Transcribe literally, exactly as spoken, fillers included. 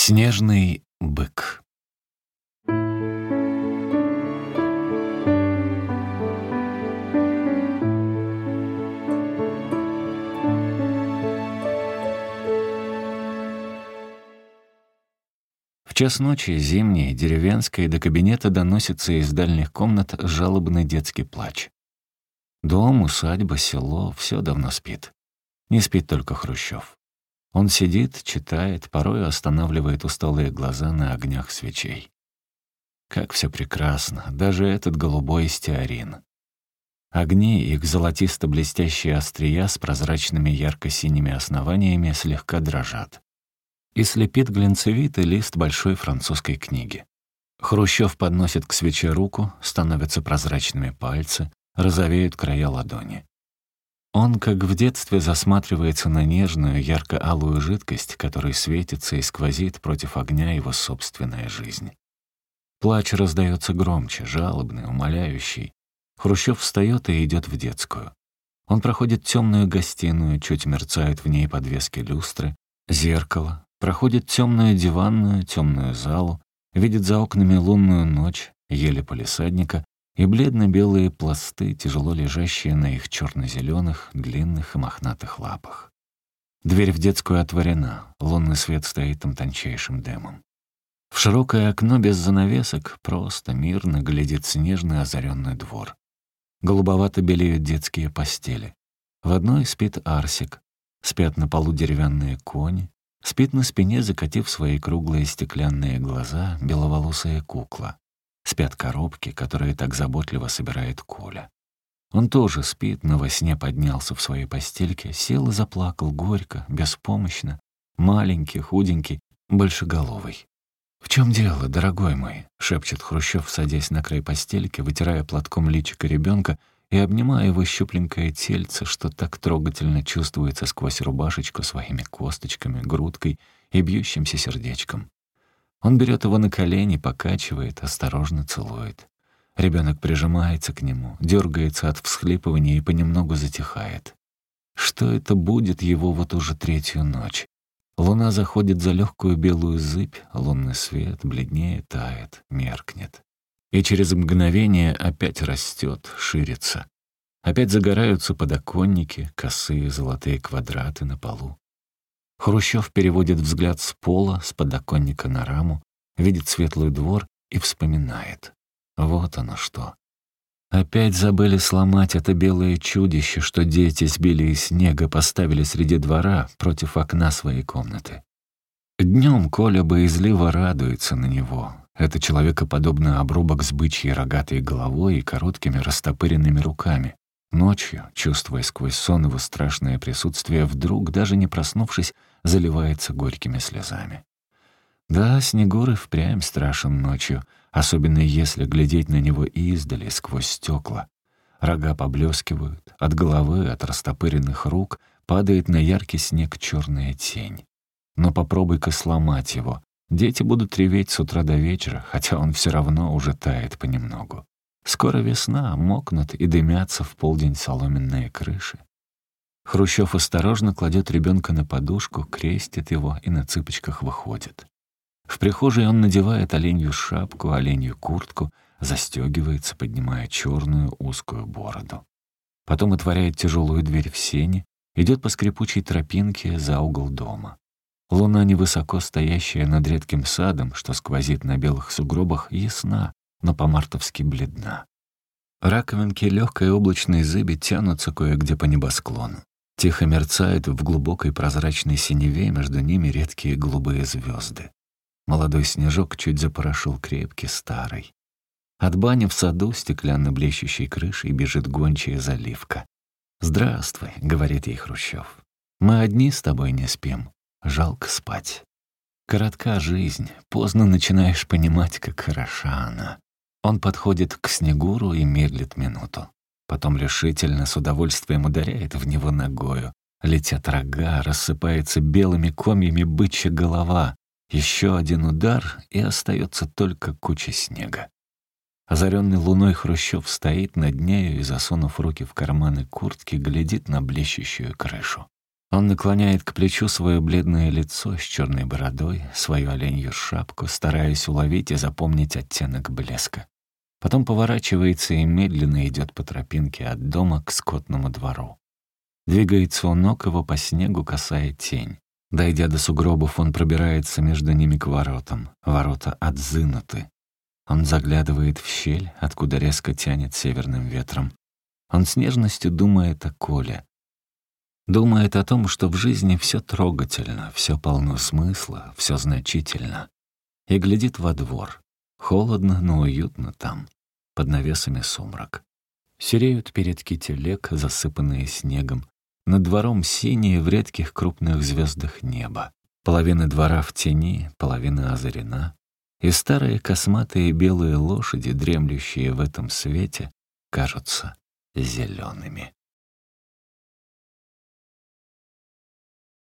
Снежный бык. В час ночи, зимней, деревенской, до кабинета доносится из дальних комнат жалобный детский плач. Дом, усадьба, село — все давно спит. Не спит только Хрущев. Он сидит, читает, порой останавливает усталые глаза на огнях свечей. Как все прекрасно, даже этот голубой стеарин. Огни, их золотисто-блестящие острия с прозрачными ярко-синими основаниями слегка дрожат. И слепит глинцевитый лист большой французской книги. Хрущев подносит к свече руку, становятся прозрачными пальцы, розовеют края ладони. Он, как в детстве, засматривается на нежную, ярко-алую жидкость, которой светится и сквозит против огня его собственная жизнь. Плач раздается громче, жалобный, умоляющий. Хрущев встает и идет в детскую. Он проходит темную гостиную, чуть мерцают в ней подвески люстры, зеркало, проходит темную диванную, темную залу, видит за окнами лунную ночь, ели палисадника и бледно-белые пласты, тяжело лежащие на их черно-зеленых, длинных и мохнатых лапах. Дверь в детскую отворена, лунный свет стоит там тончайшим дымом. В широкое окно без занавесок просто, мирно глядит снежный озаренный двор. Голубовато белеют детские постели. В одной спит Арсик, спят на полу деревянные кони, спит на спине, закатив свои круглые стеклянные глаза, беловолосая кукла. Спят коробки, которые так заботливо собирает Коля. Он тоже спит, но во сне поднялся в своей постельке, сел и заплакал горько, беспомощно, маленький, худенький, большеголовый. «В чем дело, дорогой мой?» — шепчет Хрущев, садясь на край постельки, вытирая платком личико ребенка и обнимая его щупленькое тельце, что так трогательно чувствуется сквозь рубашечку своими косточками, грудкой и бьющимся сердечком. Он берет его на колени, покачивает, осторожно целует. Ребенок прижимается к нему, дергается от всхлипывания и понемногу затихает. Что это будет его вот уже третью ночь? Луна заходит за легкую белую зыбь, лунный свет бледнеет, тает, меркнет. И через мгновение опять растет, ширится. Опять загораются подоконники, косые золотые квадраты на полу. Хрущев переводит взгляд с пола, с подоконника на раму, видит светлый двор и вспоминает. Вот оно что. Опять забыли сломать это белое чудище, что дети сбили из снега, поставили среди двора против окна своей комнаты. Днем Коля боязливо радуется на него. Это человекоподобный обрубок с бычьей рогатой головой и короткими растопыренными руками. Ночью, чувствуя сквозь сон его страшное присутствие, вдруг, даже не проснувшись, заливается горькими слезами. Да, Снегур и впрямь страшен ночью, особенно если глядеть на него издали, сквозь стекла. Рога поблескивают, от головы, от растопыренных рук падает на яркий снег черная тень. Но попробуй-ка сломать его. Дети будут реветь с утра до вечера, хотя он все равно уже тает понемногу. Скоро весна, мокнут и дымятся в полдень соломенные крыши. Хрущев осторожно кладет ребенка на подушку, крестит его и на цыпочках выходит. В прихожей он надевает оленью шапку, оленью куртку, застегивается, поднимая черную узкую бороду. Потом отворяет тяжелую дверь в сени, идет по скрипучей тропинке за угол дома. Луна, невысоко стоящая над редким садом, что сквозит на белых сугробах, ясна, но по-мартовски бледна. Раковинки легкой облачной зыби тянутся кое-где по небосклону. Тихо мерцают в глубокой прозрачной синеве, между ними редкие голубые звезды. Молодой снежок чуть запорошил крепкий, старый. От бани в саду, стеклянно блещущей крышей, бежит гончая заливка. «Здравствуй», — говорит ей Хрущев. «Мы одни с тобой не спим. Жалко спать. Коротка жизнь, поздно начинаешь понимать, как хороша она». Он подходит к Снегуру и медлит минуту. Потом решительно, с удовольствием ударяет в него ногою. Летят рога, рассыпается белыми комьями бычья голова. Еще один удар, и остается только куча снега. Озаренный луной Хрущев стоит над нею и, засунув руки в карманы куртки, глядит на блещущую крышу. Он наклоняет к плечу свое бледное лицо с черной бородой, свою оленью шапку, стараясь уловить и запомнить оттенок блеска. Потом поворачивается и медленно идет по тропинке от дома к скотному двору. Двигается у ног его по снегу, касая тень. Дойдя до сугробов, он пробирается между ними к воротам. Ворота отзынуты. Он заглядывает в щель, откуда резко тянет северным ветром. Он с нежностью думает о Коле. Думает о том, что в жизни все трогательно, все полно смысла, все значительно. И глядит во двор. Холодно, но уютно там. Под навесами сумрак. Сереют передки телег, засыпанные снегом. Над двором синее в редких крупных звездах небо. Половина двора в тени, половина озарена. И старые косматые белые лошади, дремлющие в этом свете, кажутся зелеными.